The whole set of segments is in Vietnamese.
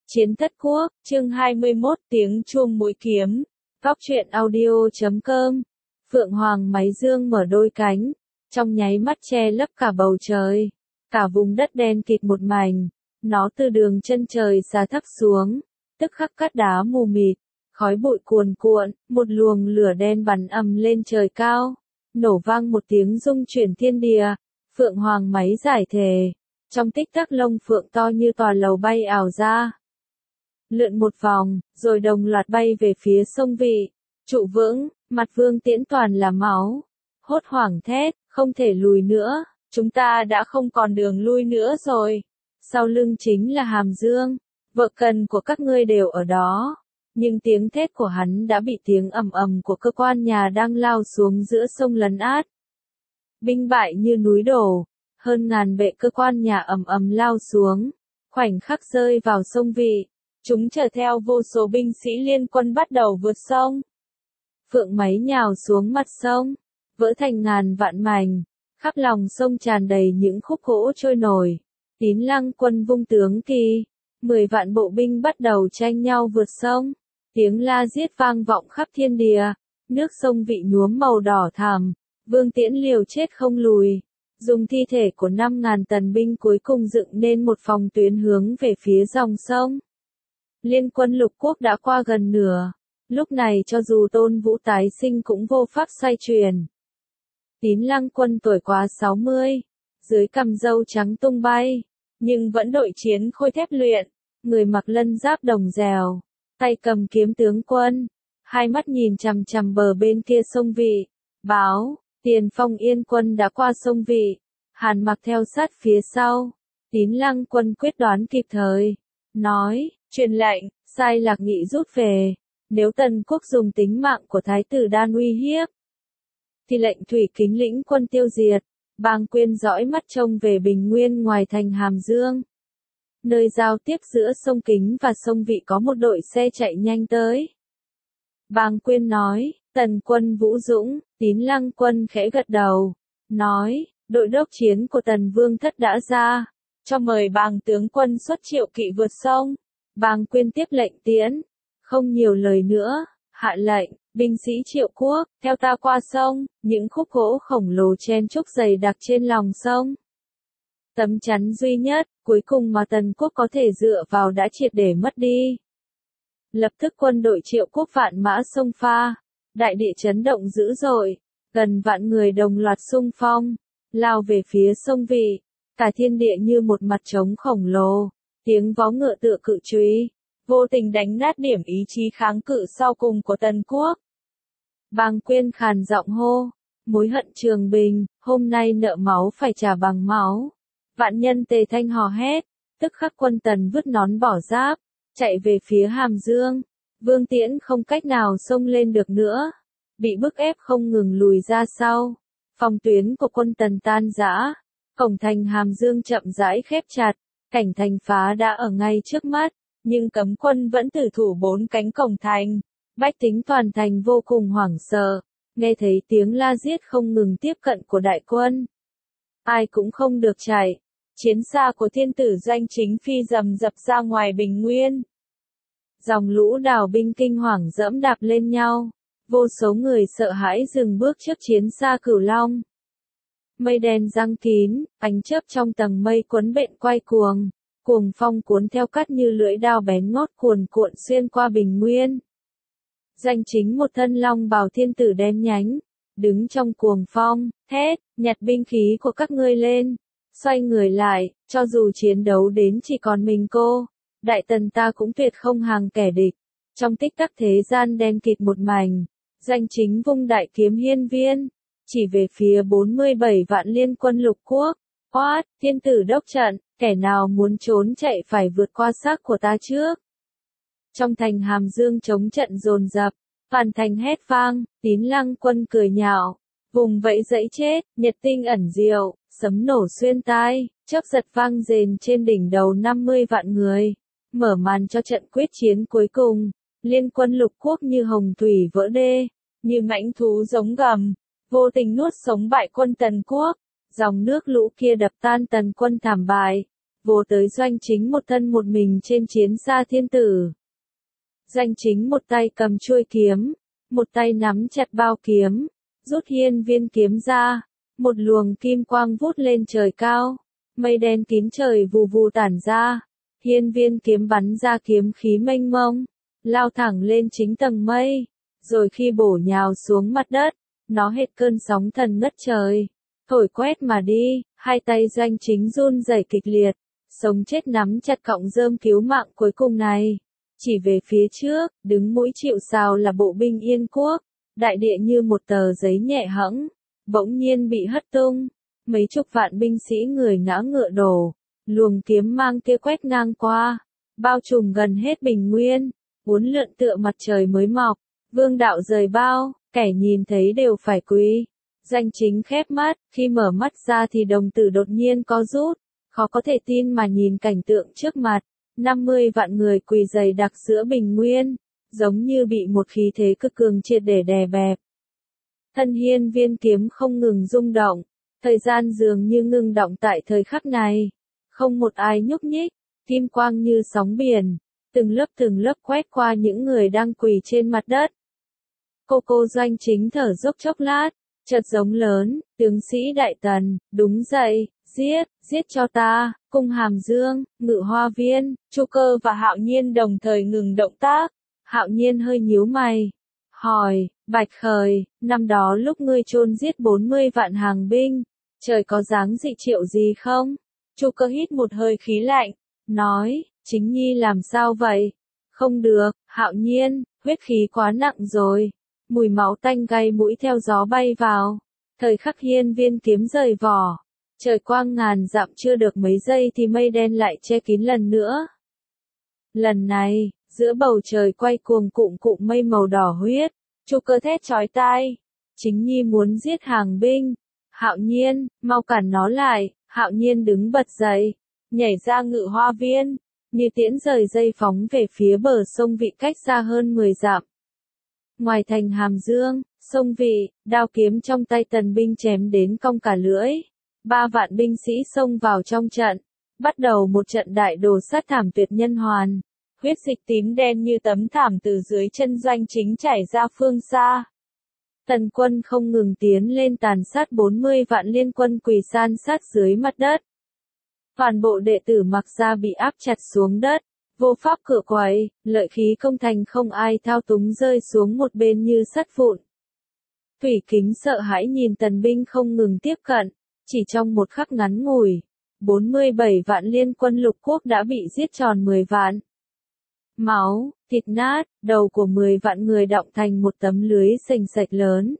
Chiến Thất Quốc, chương 21, tiếng chuông mũi kiếm. Góc truyện audio.com. Phượng Hoàng Máy Dương mở đôi cánh, trong nháy mắt che lấp cả bầu trời. Cả vùng đất đen kịt một mảnh, nó từ đường chân trời xà thấp xuống, tức khắc cát đá mù mịt, khói bụi cuồn cuộn, một luồng lửa đen bắn ầm lên trời cao, nổ vang một tiếng rung chuyển thiên địa. Phượng Hoàng Máy giải thể, trong tích tắc lông phượng to như tòa lầu bay ảo ra, lượn một vòng, rồi đồng loạt bay về phía sông Vị. Trụ vững, mặt Vương Tiễn toàn là máu, hốt hoảng thét, không thể lùi nữa, chúng ta đã không còn đường lui nữa rồi. Sau lưng chính là Hàm Dương, vợ cần của các ngươi đều ở đó. Nhưng tiếng thét của hắn đã bị tiếng ầm ầm của cơ quan nhà đang lao xuống giữa sông lấn át. Binh bại như núi đổ, hơn ngàn bệ cơ quan nhà ầm ầm lao xuống, khoảnh khắc rơi vào sông Vị. Chúng chở theo vô số binh sĩ liên quân bắt đầu vượt sông. Phượng Máy nhào xuống mặt sông, vỡ thành ngàn vạn mảnh, khắp lòng sông tràn đầy những khúc gỗ trôi nổi. Tín Lăng quân vung tướng kỳ, 10 vạn bộ binh bắt đầu tranh nhau vượt sông. Tiếng la giết vang vọng khắp thiên địa, nước sông Vị nhuốm màu đỏ thẳm. Vương Tiễn liều chết không lùi, dùng thi thể của 5.000 tần binh cuối cùng dựng nên một phòng tuyến hướng về phía dòng sông. Liên quân lục quốc đã qua gần nửa, lúc này cho dù Tôn Vũ tái sinh cũng vô pháp xoay chuyển. Tín Lăng quân tuổi quá 60, dưới cằm râu trắng tung bay, nhưng vẫn đội chiến khôi thép luyện, người mặc lân giáp đồng dèo, tay cầm kiếm tướng quân, hai mắt nhìn chằm chằm bờ bên kia sông Vị, báo, Tiền Phong Yên quân đã qua sông Vị, Hàn Mặc theo sát phía sau. Tín Lăng quân quyết đoán kịp thời, nói, truyền lệnh, sai Lạc Nghị rút về, nếu Tần quốc dùng tính mạng của Thái tử Đan uy hiếp, thì lệnh Thủy Kính lĩnh quân tiêu diệt. Bàng Quyên dõi mắt trông về bình nguyên ngoài thành Hàm Dương, nơi giao tiếp giữa sông Kính và sông Vị có một đội xe chạy nhanh tới. Bàng Quyên nói, Tần quân vũ dũng. Tín Lăng quân khẽ gật đầu, nói, đội đốc chiến của Tần Vương Thất đã ra, cho mời Bàng tướng quân xuất triệu kỵ vượt sông. Bàng Quyên tiếp lệnh tiễn, không nhiều lời nữa, hạ lệnh, binh sĩ Triệu quốc, theo ta qua sông. Những khúc gỗ khổng lồ chen chúc dày đặc trên lòng sông. Tấm chắn duy nhất, cuối cùng mà Tần quốc có thể dựa vào đã triệt để mất đi. Lập tức quân đội Triệu quốc vạn mã xông pha, đại địa chấn động dữ dội, gần vạn người đồng loạt xung phong, lao về phía sông Vị, cả thiên địa như một mặt trống khổng lồ. Tiếng vó ngựa tựa cự chùy, vô tình đánh nát điểm ý chí kháng cự sau cùng của Tần quốc. Bàng Quyên khàn giọng hô, mối hận Trường Bình, hôm nay nợ máu phải trả bằng máu. Vạn nhân tề thanh hò hét, tức khắc quân Tần vứt nón bỏ giáp, chạy về phía Hàm Dương. Vương Tiễn không cách nào xông lên được nữa, bị bức ép không ngừng lùi ra sau. Phòng tuyến của quân Tần tan rã, cổng thành Hàm Dương chậm rãi khép chặt. Cảnh thành phá đã ở ngay trước mắt, nhưng cấm quân vẫn tử thủ 4 cánh cổng thành. Bách tính toàn thành vô cùng hoảng sợ, nghe thấy tiếng la giết không ngừng tiếp cận của đại quân. Ai cũng không được chạy, chiến xa của thiên tử Doanh Chính Phi rầm rập ra ngoài bình nguyên. Dòng lũ đào binh kinh hoàng dẫm đạp lên nhau, vô số người sợ hãi dừng bước trước chiến xa Cửu Long. Mây đen giăng kín, ánh chớp trong tầng mây cuốn bện quay cuồng, cuồng phong cuốn theo cát như lưỡi dao bén ngót cuồn cuộn xuyên qua bình nguyên. Doanh Chính một thân long bào thiên tử đen nhánh, đứng trong cuồng phong, thét, nhặt binh khí của các ngươi lên, xoay người lại, cho dù chiến đấu đến chỉ còn mình cô, Đại Tần ta cũng tuyệt không hàng kẻ địch. Trong tích tắc thế gian đen kịt một mảnh, Doanh Chính vung đại kiếm hiên viên, chỉ về phía 47 vạn liên quân lục quốc, quát, thiên tử đốc trận, kẻ nào muốn trốn chạy phải vượt qua xác của ta trước. Trong thành Hàm Dương chống trận dồn dập, toàn thành hét vang. Tín Lăng quân cười nhạo, vùng vẫy dẫy chết, nhật tinh ẩn diệu, sấm nổ xuyên tai, chớp giật vang rền trên đỉnh đầu 50 vạn người, mở màn cho trận quyết chiến cuối cùng. Liên quân lục quốc như hồng thủy vỡ đê, như mãnh thú giống gầm, vô tình nuốt sống bại quân Tần quốc. Dòng nước lũ kia đập tan Tần quân thảm bại, vồ tới Doanh Chính một thân một mình trên chiến xa thiên tử. Doanh Chính một tay cầm chuôi kiếm, một tay nắm chặt bao kiếm, rút hiên viên kiếm ra, một luồng kim quang vút lên trời cao, mây đen kín trời vù vù tản ra, hiên viên kiếm bắn ra kiếm khí mênh mông, lao thẳng lên chính tầng mây, rồi khi bổ nhào xuống mặt đất, nó hệt cơn sóng thần ngất trời, thổi quét mà đi, hai tay Doanh Chính run rẩy kịch liệt, sống chết nắm chặt cọng rơm cứu mạng cuối cùng này. Chỉ về phía trước, đứng mũi chịu sào là bộ binh Yên Quốc, đại địa như một tờ giấy nhẹ hẫng, bỗng nhiên bị hất tung, mấy chục vạn binh sĩ người ngã ngựa đổ, luồng kiếm mang tia quét ngang qua, bao trùm gần hết bình nguyên, uốn lượn tựa mặt trời mới mọc, vương đạo rời bao, kẻ nhìn thấy đều phải quỳ. Doanh Chính khép mắt, khi mở mắt ra thì đồng tử đột nhiên co rút, khó có thể tin mà nhìn cảnh tượng trước mặt. 50 vạn người quỳ dày đặc giữa bình nguyên, giống như bị một khí thế cực cường triệt để đè bẹp. Thân hiên viên kiếm không ngừng rung động, thời gian dường như ngừng động tại thời khắc này. Không một ai nhúc nhích, kim quang như sóng biển, từng lớp quét qua những người đang quỳ trên mặt đất. Cô Doanh Chính thở dốc chốc lát, chợt giống lớn, tướng sĩ Đại Tần, đúng dậy, giết cho ta. Cung Hàm Dương, Ngự Hoa Viên, Chu Cơ và Hạo Nhiên đồng thời ngừng động tác. Hạo Nhiên hơi nhíu mày, hỏi, Bạch Khởi, năm đó lúc ngươi chôn giết 40 vạn hàng binh, trời có dáng dị triệu gì không? Chu Cơ hít một hơi khí lạnh, nói, Chính Nhi làm sao vậy? Không được, Hạo Nhiên, huyết khí quá nặng rồi. Mùi máu tanh gây mũi theo gió bay vào. Thời khắc hiên viên kiếm rời vỏ. Trời quang ngàn dặm chưa được mấy giây thì mây đen lại che kín lần nữa. Lần này, giữa bầu trời quay cuồng cụm mây màu đỏ huyết, Chu Cơ thét chói tai. Chính Nhi muốn giết hàng binh. Hạo Nhiên, mau cản nó lại. Hạo Nhiên đứng bật dậy, nhảy ra Ngự Hoa Viên, như tiễn rời dây phóng về phía bờ sông Vị cách xa hơn 10 dặm. Ngoài thành Hàm Dương, sông Vị, đao kiếm trong tay tần binh chém đến cong cả lưỡi. 3 vạn binh sĩ xông vào trong trận, bắt đầu một trận đại đồ sát thảm tuyệt nhân hoàn. Huyết dịch tím đen như tấm thảm từ dưới chân Doanh Chính chảy ra phương xa. Tần quân không ngừng tiến lên tàn sát 40 vạn liên quân quỳ san sát dưới mặt đất. Toàn bộ đệ tử Mặc Gia bị áp chặt xuống đất, vô pháp cựa quậy, lợi khí công thành không ai thao túng rơi xuống một bên như sắt vụn. Thủy Kính sợ hãi nhìn tần binh không ngừng tiếp cận, chỉ trong một khắc ngắn ngủi, 47 vạn liên quân lục quốc đã bị giết tròn 10 vạn. Máu, thịt nát, đầu của 10 vạn người đọng thành một tấm lưới sình sạch lớn.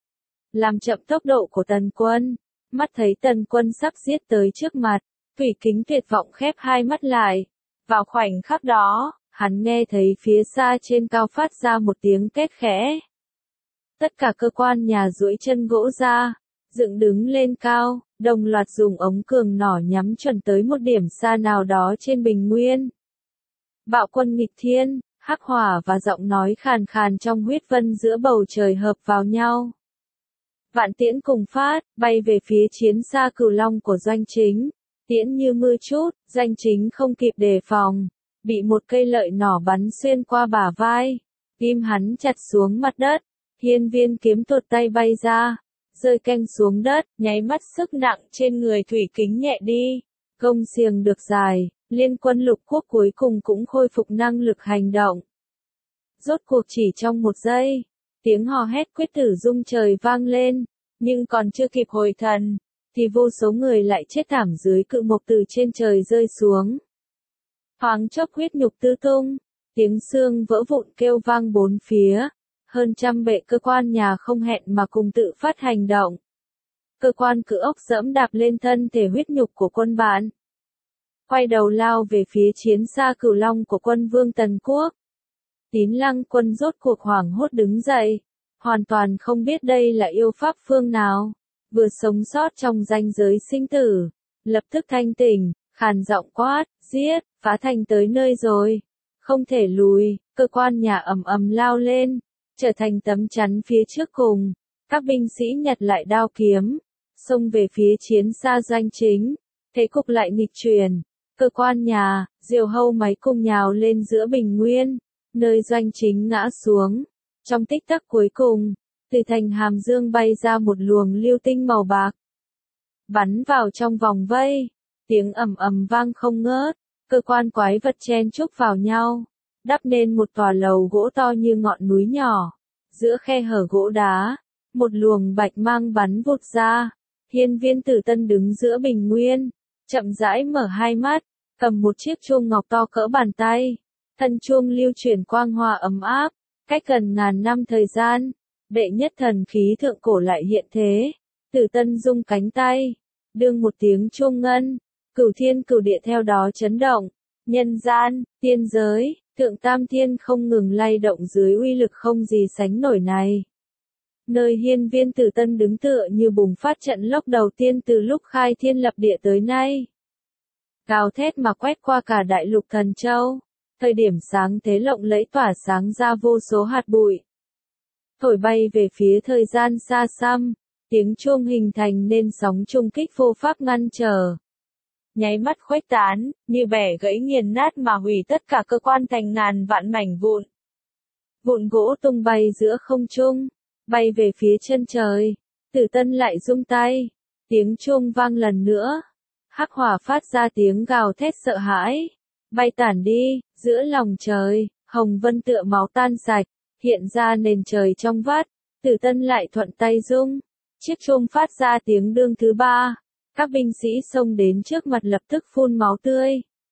Làm chậm tốc độ của tần quân, mắt thấy tần quân sắp giết tới trước mặt, Thủy Kính tuyệt vọng khép hai mắt lại. Vào khoảnh khắc đó, hắn nghe thấy phía xa trên cao phát ra một tiếng két khẽ. Tất cả cơ quan nhà duỗi chân gỗ ra, dựng đứng lên cao, đồng loạt dùng ống cường nỏ nhắm chuẩn tới một điểm xa nào đó trên bình nguyên. Bạo quân nghịch thiên, hắc hỏa và giọng nói khàn khàn trong huyết vân giữa bầu trời hợp vào nhau. Vạn tiễn cùng phát, bay về phía chiến xa Cửu Long của Doanh Chính. Tiễn như mưa trút, Doanh Chính không kịp đề phòng, bị một cây lợi nỏ bắn xuyên qua bả vai, tim hắn chặt xuống mặt đất, hiên viên kiếm tuột tay bay ra, rơi canh xuống đất, nháy mắt sức nặng trên người Thủy Kính nhẹ đi, gông xiềng được dài, liên quân lục quốc cuối cùng cũng khôi phục năng lực hành động. Rốt cuộc chỉ trong một giây, tiếng hò hét quyết tử rung trời vang lên, nhưng còn chưa kịp hồi thần, thì vô số người lại chết thảm dưới cự mộc từ trên trời rơi xuống. Thoáng chốc huyết nhục tứ tung, tiếng xương vỡ vụn kêu vang bốn phía, hơn trăm bệ cơ quan nhà không hẹn mà cùng tự phát hành động. Cơ quan cự ốc dẫm đạp lên thân thể huyết nhục của quân bạn. Quay đầu lao về phía chiến xa Cửu Long của quân vương Tần Quốc. Tín Lăng quân rốt cuộc hoảng hốt đứng dậy, hoàn toàn không biết đây là yêu pháp phương nào. Vừa sống sót trong ranh giới sinh tử, lập tức thanh tỉnh, khàn giọng quát, giết, phá thành tới nơi rồi, không thể lùi, cơ quan nhà ầm ầm lao lên, trở thành tấm chắn phía trước cùng, các binh sĩ nhặt lại đao kiếm, xông về phía chiến xa Doanh Chính, thế cục lại nghịch chuyển, cơ quan nhà, diều hâu máy cùng nhào lên giữa bình nguyên, nơi doanh chính ngã xuống. Trong tích tắc cuối cùng, từ thành hàm dương bay ra một luồng lưu tinh màu bạc, bắn vào trong vòng vây, tiếng ầm ầm vang không ngớt, cơ quan quái vật chen chúc vào nhau, đắp nên một tòa lầu gỗ to như ngọn núi nhỏ. Giữa khe hở gỗ đá, một luồng bạch mang bắn vụt ra, Hiên Viên Tử Tân đứng giữa bình nguyên, chậm rãi mở hai mắt, cầm một chiếc chuông ngọc to cỡ bàn tay, thân chuông lưu chuyển quang hoa ấm áp, cách gần ngàn năm thời gian, đệ nhất thần khí thượng cổ lại hiện thế. Tử Tân rung cánh tay, đương một tiếng chuông ngân, cửu thiên cửu địa theo đó chấn động, nhân gian, tiên giới, thượng tam thiên không ngừng lay động dưới uy lực không gì sánh nổi này. Nơi Hiên Viên Tử Tân đứng tựa như bùng phát trận lốc đầu tiên từ lúc khai thiên lập địa tới nay. Gào thét mà quét qua cả đại lục Thần Châu, thời điểm sáng thế lộng lẫy tỏa sáng ra vô số hạt bụi. Thổi bay về phía thời gian xa xăm, tiếng chuông hình thành nên sóng trung kích vô pháp ngăn trở. Nháy mắt khuếch tán, như bẻ gãy nghiền nát mà hủy tất cả cơ quan thành ngàn vạn mảnh vụn. Vụn gỗ tung bay giữa không trung, bay về phía chân trời. Tử Tân lại rung tay, tiếng chuông vang lần nữa. Hắc hỏa phát ra tiếng gào thét sợ hãi, bay tản đi, giữa lòng trời, hồng vân tựa máu tan sạch, hiện ra nền trời trong vắt. Tử Tân lại thuận tay rung, chiếc chuông phát ra tiếng đương thứ ba. Các binh sĩ xông đến trước mặt lập tức phun máu tươi,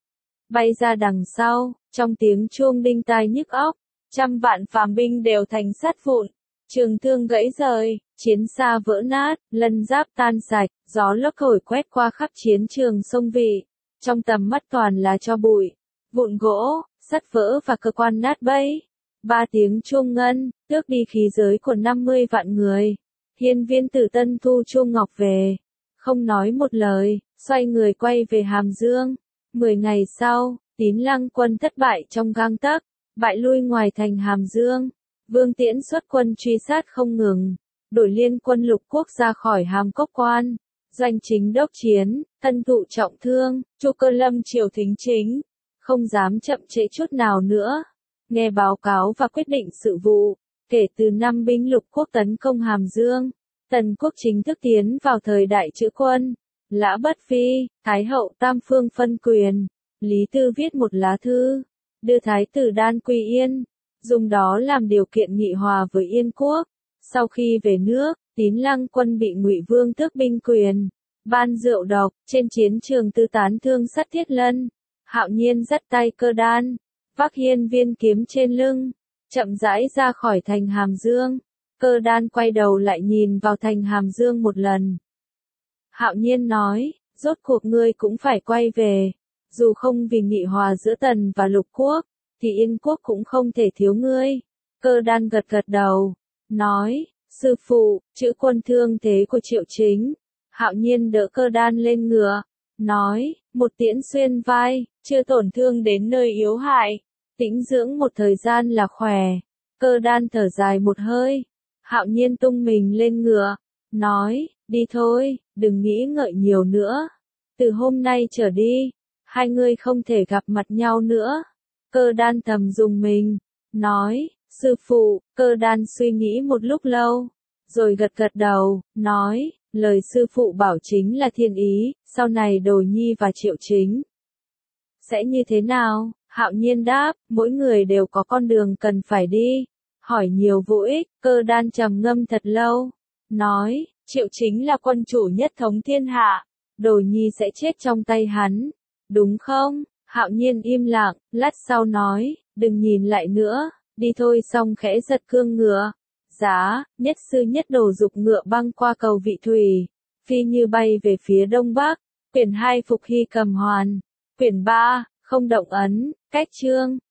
bay ra đằng sau, trong tiếng chuông đinh tai nhức óc, trăm vạn phàm binh đều thành sát vụn, trường thương gãy rời, chiến xa vỡ nát, lân giáp tan sạch, gió lốc thổi quét qua khắp chiến trường sông vị, trong tầm mắt toàn là tro bụi, vụn gỗ, sắt vỡ và cơ quan nát bấy. Ba tiếng chuông ngân, tước đi khí giới của 50 vạn người. Hiên Viên Tử Tân thu chuông ngọc về, không nói một lời, xoay người quay về Hàm Dương. 10 ngày sau, Tín Lăng quân thất bại trong gang tấc, bại lui ngoài thành Hàm Dương. Vương Tiễn xuất quân truy sát không ngừng, đổi liên quân lục quốc ra khỏi Hàm Cốc Quan. Doanh chính đốc chiến, thân thụ trọng thương, Chu Cơ Lâm triều thính chính, không dám chậm trễ chút nào nữa. Nghe báo cáo và quyết định sự vụ, kể từ năm binh lục quốc tấn công Hàm Dương, Tần quốc chính thức tiến vào thời đại Chữ quân. Lã Bất Phi, Thái hậu tam phương phân quyền, Lý Tư viết một lá thư, đưa Thái tử Đan Quy Yên, dùng đó làm điều kiện nghị hòa với Yên quốc. Sau khi về nước, Tín Lăng quân bị Ngụy Vương tước binh quyền, ban rượu độc, trên chiến trường tư tán thương sắt Thiết Lân. Hạo Nhiên dắt tay Cơ Đan, vác hiên viên kiếm trên lưng, chậm rãi ra khỏi thành Hàm Dương. Cơ Đan quay đầu lại nhìn vào thành Hàm Dương một lần. Hạo Nhiên nói, rốt cuộc ngươi cũng phải quay về, dù không vì nghị hòa giữa Tần và Lục quốc, thì Yên quốc cũng không thể thiếu ngươi. Cơ Đan gật gật đầu, nói, sư phụ, chữ quân thương thế của Triệu Chính. Hạo Nhiên đỡ Cơ Đan lên ngựa, nói, một tiễn xuyên vai, chưa tổn thương đến nơi yếu hại, tĩnh dưỡng một thời gian là khỏe. Cơ Đan thở dài một hơi. Hạo Nhiên tung mình lên ngựa, nói, đi thôi, đừng nghĩ ngợi nhiều nữa. Từ hôm nay trở đi, hai người không thể gặp mặt nhau nữa. Cơ Đan thầm dùng mình, nói, sư phụ. Cơ Đan suy nghĩ một lúc lâu, rồi gật gật đầu, nói, lời sư phụ bảo chính là thiên ý, sau này Đồ Nhi và Triệu Chính sẽ như thế nào? Hạo Nhiên đáp, mỗi người đều có con đường cần phải đi. Hỏi nhiều vô ích. Cơ Đan trầm ngâm thật lâu, nói, Triệu Chính là quân chủ nhất thống thiên hạ, Đồ Nhi sẽ chết trong tay hắn, đúng không? Hạo Nhiên im lặng, lát sau nói, đừng nhìn lại nữa, đi thôi. Xong khẽ giật cương ngựa, giá, nhất sư nhất đồ dục ngựa băng qua cầu Vị Thủy, phi như bay về phía đông bắc. Quyển 2 Phục Hy Cầm Hoàn, quyển 3, không động ấn, cách chương.